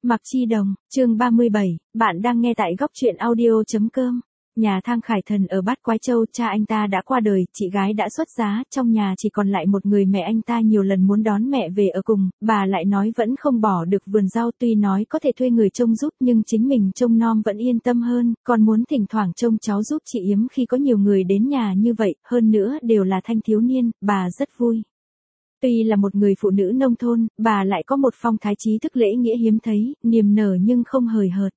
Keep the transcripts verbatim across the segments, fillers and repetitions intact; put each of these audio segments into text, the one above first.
Mạc Chi Đồng, chương ba mươi bảy, bạn đang nghe tại góc truyện audio.com. Nhà Thang Khải Thần ở Bát Quái Châu, cha anh ta đã qua đời, chị gái đã xuất giá, trong nhà chỉ còn lại một người mẹ. Anh ta nhiều lần muốn đón mẹ về ở cùng, bà lại nói vẫn không bỏ được vườn rau, tuy nói có thể thuê người trông giúp nhưng chính mình trông nom vẫn yên tâm hơn, còn muốn thỉnh thoảng trông cháu giúp chị Yếm khi có nhiều người đến nhà như vậy, hơn nữa đều là thanh thiếu niên, bà rất vui. Tuy là một người phụ nữ nông thôn, bà lại có một phong thái trí thức lễ nghĩa hiếm thấy, niềm nở nhưng không hời hợt.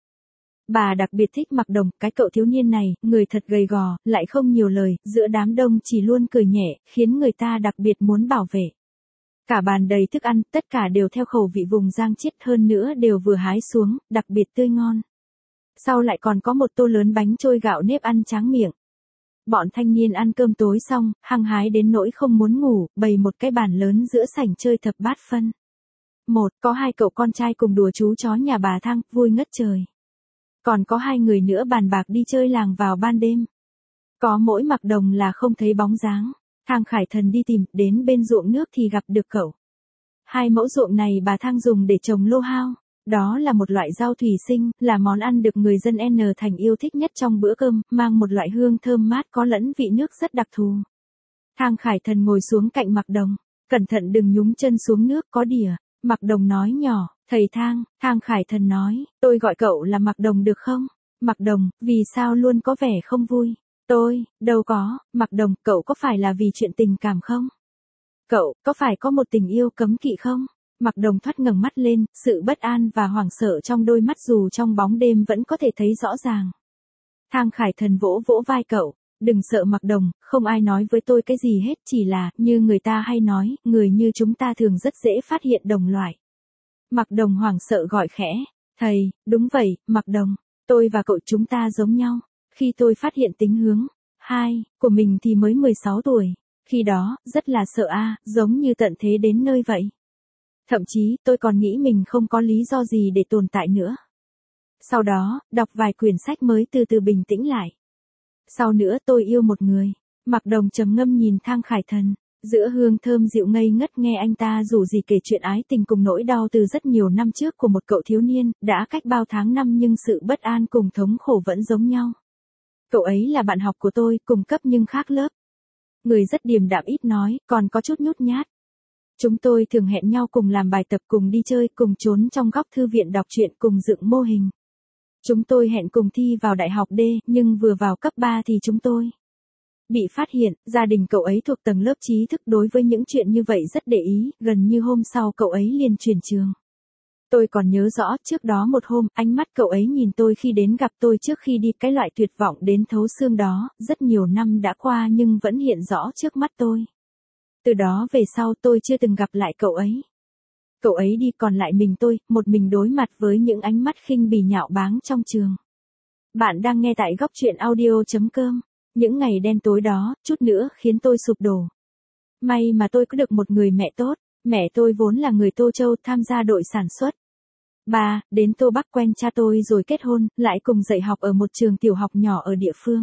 Bà đặc biệt thích Mạc Đồng, cái cậu thiếu niên này, người thật gầy gò, lại không nhiều lời, giữa đám đông chỉ luôn cười nhẹ, khiến người ta đặc biệt muốn bảo vệ. Cả bàn đầy thức ăn, tất cả đều theo khẩu vị vùng Giang Chiết, hơn nữa đều vừa hái xuống, đặc biệt tươi ngon. Sau lại còn có một tô lớn bánh trôi gạo nếp ăn tráng miệng. Bọn thanh niên ăn cơm tối xong, hăng hái đến nỗi không muốn ngủ, bày một cái bàn lớn giữa sảnh chơi thập bát phân. Một, có hai cậu con trai cùng đùa chú chó nhà bà Thang, vui ngất trời. Còn có hai người nữa bàn bạc đi chơi làng vào ban đêm. Có mỗi Mạc Đồng là không thấy bóng dáng. Thang Khải Thần đi tìm, đến bên ruộng nước thì gặp được cậu. Hai mẫu ruộng này bà Thang dùng để trồng lô hao. Đó là một loại rau thủy sinh, là món ăn được người dân N thành yêu thích nhất trong bữa cơm, mang một loại hương thơm mát có lẫn vị nước rất đặc thù. Thang Khải Thần ngồi xuống cạnh Mạc Đồng, cẩn thận đừng nhúng chân xuống nước, có đỉa. Mạc Đồng nói nhỏ, thầy Thang. Thang Khải Thần nói, tôi gọi cậu là Mạc Đồng được không? Mạc Đồng, vì sao luôn có vẻ không vui? Tôi, đâu có. Mạc Đồng, cậu có phải là vì chuyện tình cảm không? Cậu, có phải có một tình yêu cấm kỵ không? Mạc Đồng thoát ngẩng mắt lên, sự bất an và hoảng sợ trong đôi mắt dù trong bóng đêm vẫn có thể thấy rõ ràng. Thang Khải Thần vỗ vỗ vai cậu, đừng sợ Mạc Đồng, không ai nói với tôi cái gì hết, chỉ là, như người ta hay nói, người như chúng ta thường rất dễ phát hiện đồng loại. Mạc Đồng hoảng sợ gọi khẽ, thầy, đúng vậy, Mạc Đồng, tôi và cậu chúng ta giống nhau. Khi tôi phát hiện tính hướng, hai, của mình thì mới mười sáu tuổi, khi đó, rất là sợ a, giống như tận thế đến nơi vậy. Thậm chí, tôi còn nghĩ mình không có lý do gì để tồn tại nữa. Sau đó, đọc vài quyển sách mới từ từ bình tĩnh lại. Sau nữa tôi yêu một người. Mạc Đồng trầm ngâm nhìn Thang Khải Thần, giữa hương thơm dịu ngây ngất nghe anh ta rủ rỉ kể chuyện ái tình cùng nỗi đau từ rất nhiều năm trước của một cậu thiếu niên, đã cách bao tháng năm nhưng sự bất an cùng thống khổ vẫn giống nhau. Cậu ấy là bạn học của tôi, cùng cấp nhưng khác lớp. Người rất điềm đạm ít nói, còn có chút nhút nhát. Chúng tôi thường hẹn nhau cùng làm bài tập, cùng đi chơi, cùng trốn trong góc thư viện đọc truyện, cùng dựng mô hình. Chúng tôi hẹn cùng thi vào đại học D, nhưng vừa vào cấp ba thì chúng tôi bị phát hiện, gia đình cậu ấy thuộc tầng lớp trí thức, đối với những chuyện như vậy rất để ý, gần như hôm sau cậu ấy liền chuyển trường. Tôi còn nhớ rõ, trước đó một hôm, ánh mắt cậu ấy nhìn tôi khi đến gặp tôi trước khi đi, cái loại tuyệt vọng đến thấu xương đó, rất nhiều năm đã qua nhưng vẫn hiện rõ trước mắt tôi. Từ đó về sau tôi chưa từng gặp lại cậu ấy. Cậu ấy đi còn lại mình tôi, một mình đối mặt với những ánh mắt khinh bỉ nhạo báng trong trường. Bạn đang nghe tại góc truyện audio.com. Những ngày đen tối đó, chút nữa khiến tôi sụp đổ. May mà tôi có được một người mẹ tốt. Mẹ tôi vốn là người Tô Châu, tham gia đội sản xuất. Bà, đến Tô Bắc quen cha tôi rồi kết hôn, lại cùng dạy học ở một trường tiểu học nhỏ ở địa phương.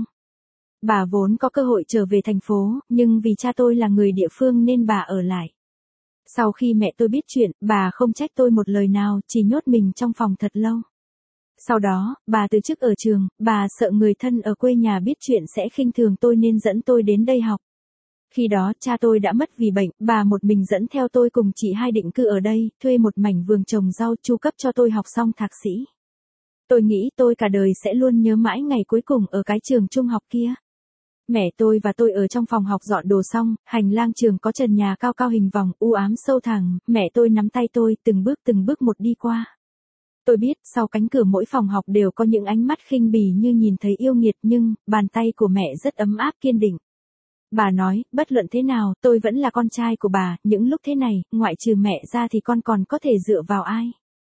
Bà vốn có cơ hội trở về thành phố, nhưng vì cha tôi là người địa phương nên bà ở lại. Sau khi mẹ tôi biết chuyện, bà không trách tôi một lời nào, chỉ nhốt mình trong phòng thật lâu. Sau đó, bà từ chức ở trường, bà sợ người thân ở quê nhà biết chuyện sẽ khinh thường tôi nên dẫn tôi đến đây học. Khi đó, cha tôi đã mất vì bệnh, bà một mình dẫn theo tôi cùng chị hai định cư ở đây, thuê một mảnh vườn trồng rau, chu cấp cho tôi học xong thạc sĩ. Tôi nghĩ tôi cả đời sẽ luôn nhớ mãi ngày cuối cùng ở cái trường trung học kia. Mẹ tôi và tôi ở trong phòng học dọn đồ xong, hành lang trường có trần nhà cao cao hình vòng, u ám sâu thẳm, mẹ tôi nắm tay tôi, từng bước từng bước một đi qua. Tôi biết, sau cánh cửa mỗi phòng học đều có những ánh mắt khinh bỉ như nhìn thấy yêu nghiệt, nhưng, bàn tay của mẹ rất ấm áp kiên định. Bà nói, bất luận thế nào, tôi vẫn là con trai của bà, những lúc thế này, ngoại trừ mẹ ra thì con còn có thể dựa vào ai.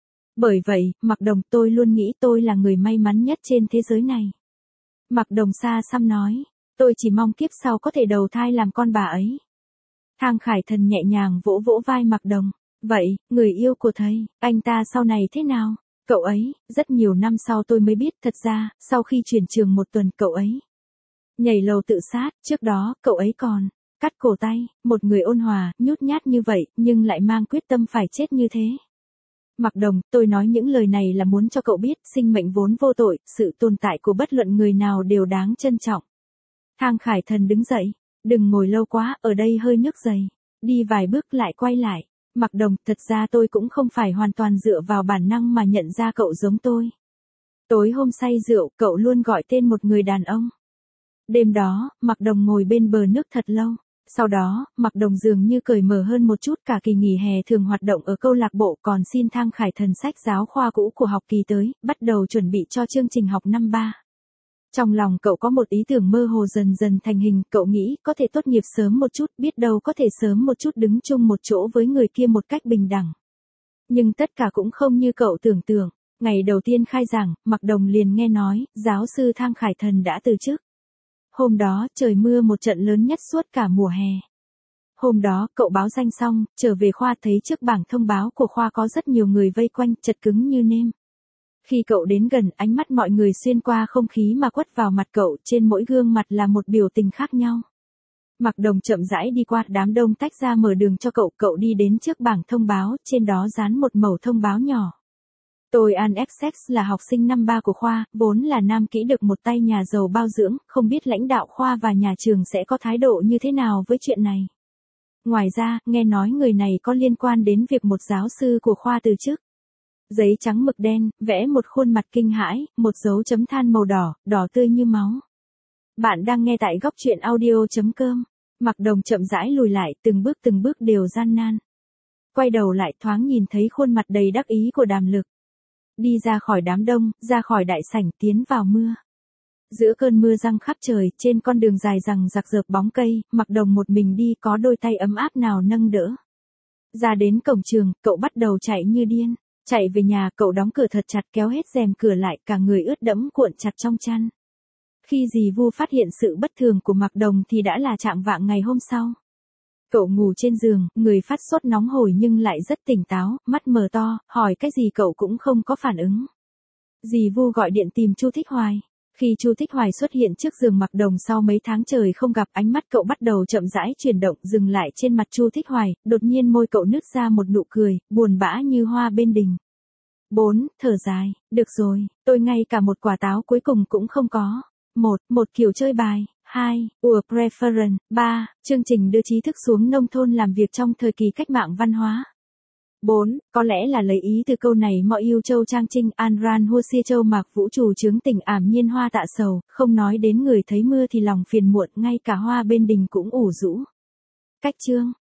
Bởi vậy, Mạc Đồng, tôi luôn nghĩ tôi là người may mắn nhất trên thế giới này. Mạc Đồng xa xăm nói, tôi chỉ mong kiếp sau có thể đầu thai làm con bà ấy. Thang Khải Thần nhẹ nhàng vỗ vỗ vai Mạc Đồng, vậy, người yêu của thầy, anh ta sau này thế nào? Cậu ấy, rất nhiều năm sau tôi mới biết, thật ra, sau khi chuyển trường một tuần cậu ấy nhảy lầu tự sát, trước đó, cậu ấy còn cắt cổ tay, một người ôn hòa, nhút nhát như vậy, nhưng lại mang quyết tâm phải chết như thế. Mạc Đồng, tôi nói những lời này là muốn cho cậu biết, sinh mệnh vốn vô tội, sự tồn tại của bất luận người nào đều đáng trân trọng. Thang Khải Thần đứng dậy, đừng ngồi lâu quá, ở đây hơi nước dày. Đi vài bước lại quay lại. Mạc Đồng, thật ra tôi cũng không phải hoàn toàn dựa vào bản năng mà nhận ra cậu giống tôi. Tối hôm say rượu, cậu luôn gọi tên một người đàn ông. Đêm đó, Mạc Đồng ngồi bên bờ nước thật lâu. Sau đó, Mạc Đồng dường như cởi mở hơn một chút, cả kỳ nghỉ hè thường hoạt động ở câu lạc bộ, còn xin Thang Khải Thần sách giáo khoa cũ của học kỳ tới, bắt đầu chuẩn bị cho chương trình học năm ba. Trong lòng cậu có một ý tưởng mơ hồ dần dần thành hình, cậu nghĩ có thể tốt nghiệp sớm một chút, biết đâu có thể sớm một chút đứng chung một chỗ với người kia một cách bình đẳng. Nhưng tất cả cũng không như cậu tưởng tượng. Ngày đầu tiên khai giảng, Mạc Đồng liền nghe nói, giáo sư Thang Khải Thần đã từ chức. Hôm đó, trời mưa một trận lớn nhất suốt cả mùa hè. Hôm đó, cậu báo danh xong, trở về khoa thấy trước bảng thông báo của khoa có rất nhiều người vây quanh, chật cứng như nêm. Khi cậu đến gần, ánh mắt mọi người xuyên qua không khí mà quất vào mặt cậu, trên mỗi gương mặt là một biểu tình khác nhau. Mạc Đồng chậm rãi đi qua, đám đông tách ra mở đường cho cậu, cậu đi đến trước bảng thông báo, trên đó dán một mẩu thông báo nhỏ. Tôi An ích ích là học sinh năm ba của khoa, vốn là nam kỹ được một tay nhà giàu bao dưỡng, không biết lãnh đạo khoa và nhà trường sẽ có thái độ như thế nào với chuyện này. Ngoài ra, nghe nói người này có liên quan đến việc một giáo sư của khoa từ chức. Giấy trắng mực đen, vẽ một khuôn mặt kinh hãi, một dấu chấm than màu đỏ, đỏ tươi như máu. Bạn đang nghe tại góc truyện audio chấm com. Mạc Đồng chậm rãi lùi lại, từng bước từng bước đều gian nan. Quay đầu lại thoáng nhìn thấy khuôn mặt đầy đắc ý của Đàm Lực. Đi ra khỏi đám đông, ra khỏi đại sảnh, tiến vào mưa. Giữa cơn mưa giăng khắp trời, trên con đường dài rằng rạc rợp bóng cây, Mạc Đồng một mình đi, có đôi tay ấm áp nào nâng đỡ. Ra đến cổng trường, cậu bắt đầu chạy như điên. Chạy về nhà, cậu đóng cửa thật chặt, kéo hết rèm cửa lại, cả người ướt đẫm cuộn chặt trong chăn. Khi dì Vu phát hiện sự bất thường của Mạc Đồng thì đã là chạng vạng ngày hôm sau. Cậu ngủ trên giường, người phát sốt nóng hổi nhưng lại rất tỉnh táo, mắt mở to, hỏi cái gì cậu cũng không có phản ứng. Dì Vu gọi điện tìm Chu Thích Hoài. Khi Chu Thích Hoài xuất hiện trước giường Mạc Đồng sau mấy tháng trời không gặp, ánh mắt cậu bắt đầu chậm rãi chuyển động, dừng lại trên mặt Chu Thích Hoài, đột nhiên môi cậu nứt ra một nụ cười, buồn bã như hoa bên đình. bốn. Thở dài, được rồi, tôi ngay cả một quả táo cuối cùng cũng không có. một. Một kiểu chơi bài. hai. Ủa preference. ba. Chương trình đưa trí thức xuống nông thôn làm việc trong thời kỳ cách mạng văn hóa. bốn. Có lẽ là lấy ý từ câu này mọi yêu châu trang trinh An Ran Hua Sia Châu Mạc Vũ Trù chướng tình ảm nhiên hoa tạ sầu, không nói đến người thấy mưa thì lòng phiền muộn, ngay cả hoa bên đình cũng ủ rũ. Cách chương.